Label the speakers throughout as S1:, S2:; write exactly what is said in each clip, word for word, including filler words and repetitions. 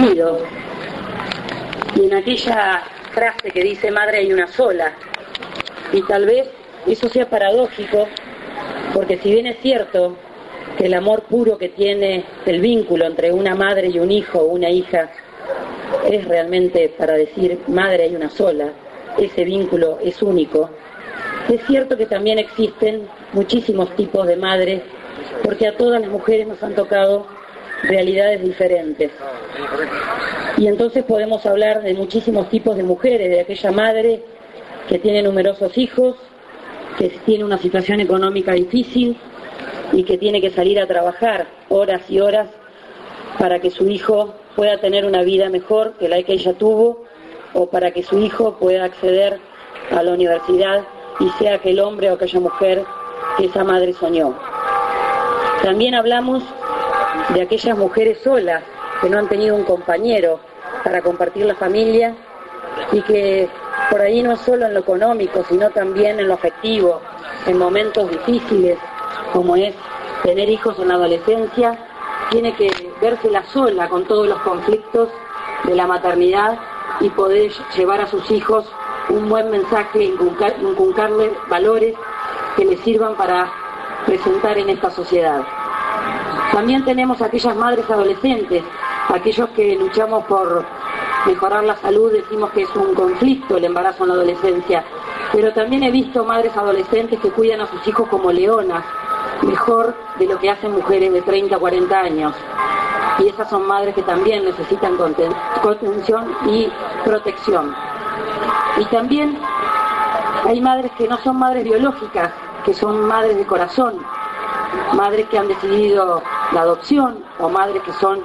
S1: coincido. Y en aquella frase que dice madre hay una sola, y tal vez eso sea paradójico, porque si bien es cierto que el amor puro que tiene el vínculo entre una madre y un hijo o una hija es realmente para decir madre hay una sola, ese vínculo es único, es cierto que también existen muchísimos tipos de madres, porque a todas las mujeres nos han tocado realidades diferentes. Y entonces podemos hablar de muchísimos tipos de mujeres, de aquella madre que tiene numerosos hijos, que tiene una situación económica difícil y que tiene que salir a trabajar horas y horas para que su hijo pueda tener una vida mejor que la que ella tuvo, o para que su hijo pueda acceder a la universidad y sea aquel hombre o aquella mujer que esa madre soñó. También hablamos de aquellas mujeres solas que no han tenido un compañero para compartir la familia y que por ahí no es solo en lo económico, sino también en lo afectivo, en momentos difíciles, como es tener hijos en la adolescencia, tiene que vérsela sola con todos los conflictos de la maternidad y poder llevar a sus hijos un buen mensaje, inculcar, inculcarle valores que les sirvan para presentar en esta sociedad. También tenemos aquellas madres adolescentes, aquellos que luchamos por mejorar la salud, decimos que es un conflicto el embarazo en la adolescencia, pero también he visto madres adolescentes que cuidan a sus hijos como leonas, mejor de lo que hacen mujeres de treinta, cuarenta años. Y esas son madres que también necesitan contención y protección. Y también hay madres que no son madres biológicas, que son madres de corazón, madres que han decidido la adopción, o madres que son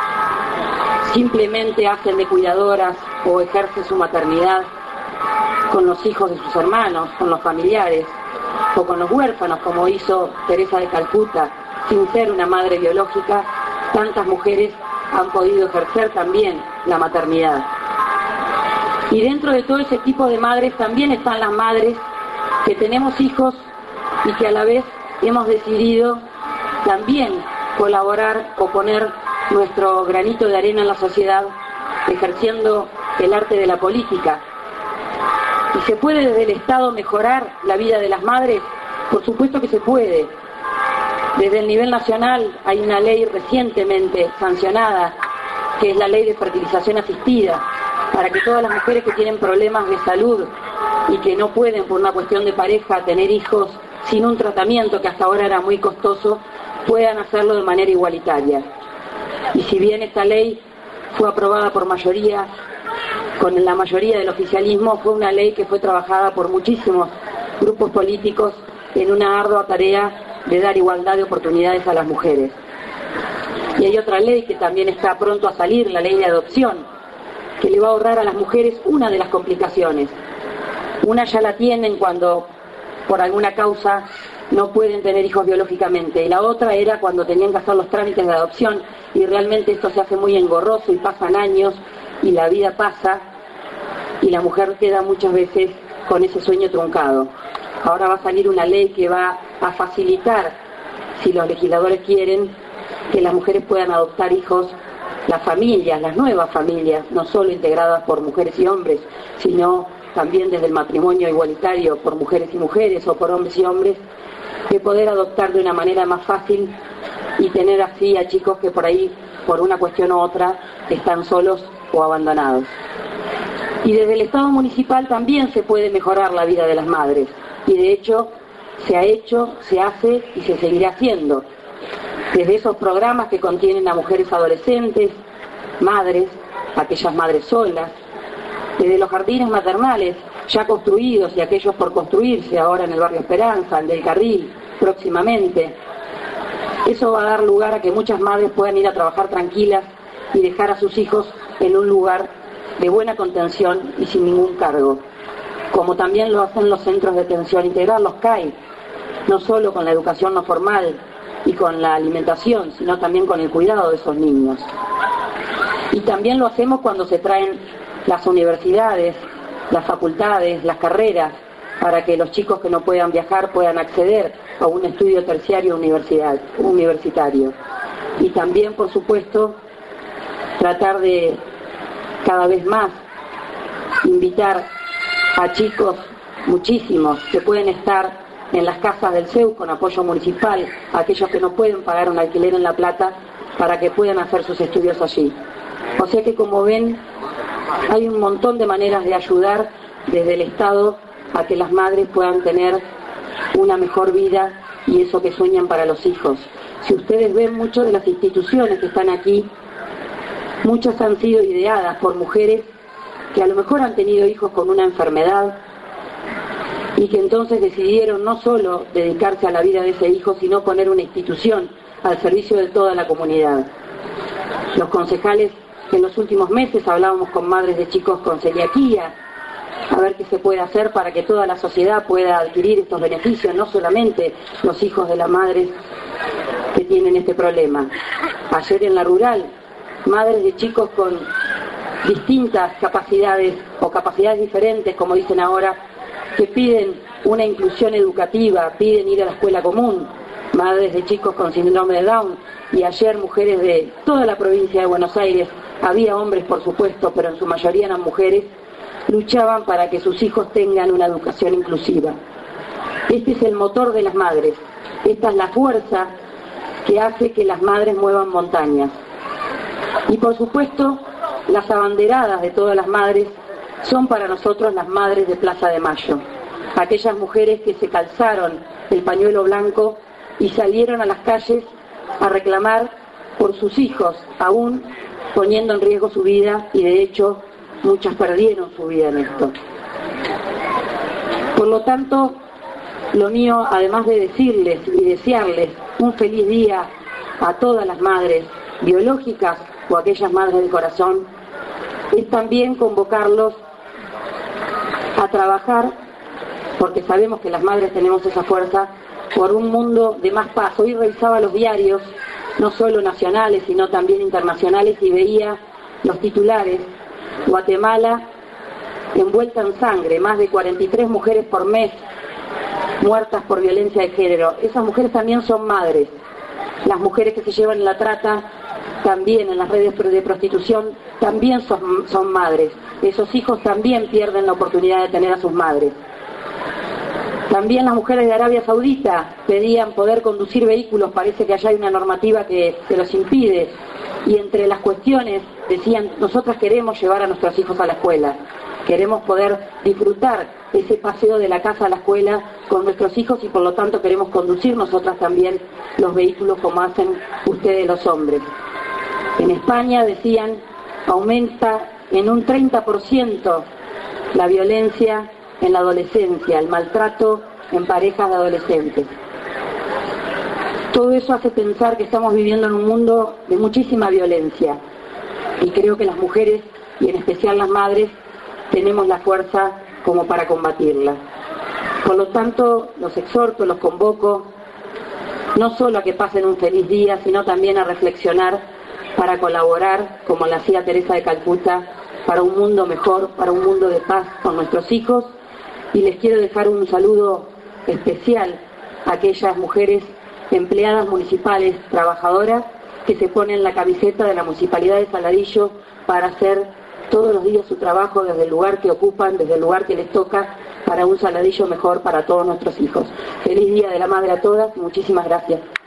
S1: simplemente hacen de cuidadoras o ejercen su maternidad con los hijos de sus hermanos, con los familiares, o con los huérfanos, como hizo Teresa de Calcuta, sin ser una madre biológica. Tantas mujeres han podido ejercer también la maternidad. Y dentro de todo ese tipo de madres también están las madres que tenemos hijos y que a la vez hemos decidido también colaborar o poner nuestro granito de arena en la sociedad, ejerciendo el arte de la política. ¿Y se puede desde el Estado mejorar la vida de las madres? Por supuesto que se puede. Desde el nivel nacional hay una ley recientemente sancionada, que es la ley de fertilización asistida, para que todas las mujeres que tienen problemas de salud y que no pueden por una cuestión de pareja tener hijos sin un tratamiento que hasta ahora era muy costoso, puedan hacerlo de manera igualitaria. Y si bien esta ley fue aprobada por mayoría, con la mayoría del oficialismo, fue una ley que fue trabajada por muchísimos grupos políticos en una ardua tarea de dar igualdad de oportunidades a las mujeres. Y hay otra ley que también está pronto a salir, la ley de adopción, que le va a ahorrar a las mujeres una de las complicaciones. Una ya la tienen cuando por alguna causa no pueden tener hijos biológicamente, y la otra era cuando tenían que hacer los trámites de adopción, y realmente esto se hace muy engorroso y pasan años y la vida pasa y la mujer queda muchas veces con ese sueño truncado. Ahora va a salir una ley que va a facilitar, si los legisladores quieren, que las mujeres puedan adoptar hijos, las familias, las nuevas familias, no solo integradas por mujeres y hombres, sino también desde el matrimonio igualitario por mujeres y mujeres o por hombres y hombres, de poder adoptar de una manera más fácil y tener así a chicos que por ahí, por una cuestión u otra, están solos o abandonados. Y desde el Estado municipal también se puede mejorar la vida de las madres, y de hecho se ha hecho, se hace y se seguirá haciendo. Desde esos programas que contienen a mujeres adolescentes, madres, aquellas madres solas, desde los jardines maternales ya construidos y aquellos por construirse ahora en el barrio Esperanza, el del Carril, próximamente. Eso va a dar lugar a que muchas madres puedan ir a trabajar tranquilas y dejar a sus hijos en un lugar de buena contención y sin ningún cargo, como también lo hacen los centros de atención integral, los C A I, no solo con la educación no formal y con la alimentación, sino también con el cuidado de esos niños. Y también lo hacemos cuando se traen las universidades, las facultades, las carreras, para que los chicos que no puedan viajar puedan acceder a un estudio terciario universidad, universitario. Y también, por supuesto, tratar de cada vez más invitar a chicos, muchísimos, que pueden estar en las casas del C E U con apoyo municipal, aquellos que no pueden pagar un alquiler en La Plata, para que puedan hacer sus estudios allí. O sea que, como ven, hay un montón de maneras de ayudar desde el Estado a que las madres puedan tener una mejor vida y eso que sueñan para los hijos. Si ustedes ven, muchas de las instituciones que están aquí, muchas han sido ideadas por mujeres que a lo mejor han tenido hijos con una enfermedad y que entonces decidieron no solo dedicarse a la vida de ese hijo, sino poner una institución al servicio de toda la comunidad. Los concejales, en los últimos meses hablábamos con madres de chicos con celiaquía, a ver qué se puede hacer para que toda la sociedad pueda adquirir estos beneficios, no solamente los hijos de las madres que tienen este problema. Ayer en la rural, madres de chicos con distintas capacidades o capacidades diferentes, como dicen ahora, que piden una inclusión educativa, piden ir a la escuela común, madres de chicos con síndrome de Down, y ayer mujeres de toda la provincia de Buenos Aires, había hombres por supuesto, pero en su mayoría eran mujeres, luchaban para que sus hijos tengan una educación inclusiva. Este es el motor de las madres, esta es la fuerza que hace que las madres muevan montañas. Y por supuesto, las abanderadas de todas las madres son para nosotros las madres de Plaza de Mayo, aquellas mujeres que se calzaron el pañuelo blanco y salieron a las calles a reclamar por sus hijos, aún poniendo en riesgo su vida, y de hecho muchas perdieron su vida en esto. Por lo tanto, lo mío, además de decirles y desearles un feliz día a todas las madres biológicas o aquellas madres de corazón, es también convocarlos a trabajar, porque sabemos que las madres tenemos esa fuerza, por un mundo de más paz. Hoy revisaba los diarios, no solo nacionales, sino también internacionales, y veía los titulares. Guatemala envuelta en sangre, más de cuarenta y tres mujeres por mes muertas por violencia de género. Esas mujeres también son madres. Las mujeres que se llevan en la trata, también en las redes de prostitución, también son, son madres. Esos hijos también pierden la oportunidad de tener a sus madres. También las mujeres de Arabia Saudita pedían poder conducir vehículos, parece que allá hay una normativa que se los impide, y entre las cuestiones decían: nosotras queremos llevar a nuestros hijos a la escuela, queremos poder disfrutar ese paseo de la casa a la escuela con nuestros hijos y por lo tanto queremos conducir nosotras también los vehículos como hacen ustedes los hombres. En España decían: aumenta en un treinta por ciento la violencia en la adolescencia, el maltrato en parejas de adolescentes. Todo eso hace pensar que estamos viviendo en un mundo de muchísima violencia y creo que las mujeres, y en especial las madres, tenemos la fuerza como para combatirla. Por lo tanto, los exhorto, los convoco, no solo a que pasen un feliz día, sino también a reflexionar para colaborar, como lo hacía Teresa de Calcuta, para un mundo mejor, para un mundo de paz con nuestros hijos. Y les quiero dejar un saludo especial a aquellas mujeres empleadas municipales, trabajadoras, que se ponen la camiseta de la Municipalidad de Saladillo para hacer todos los días su trabajo desde el lugar que ocupan, desde el lugar que les toca, para un Saladillo mejor para todos nuestros hijos. Feliz Día de la Madre a todas y muchísimas gracias.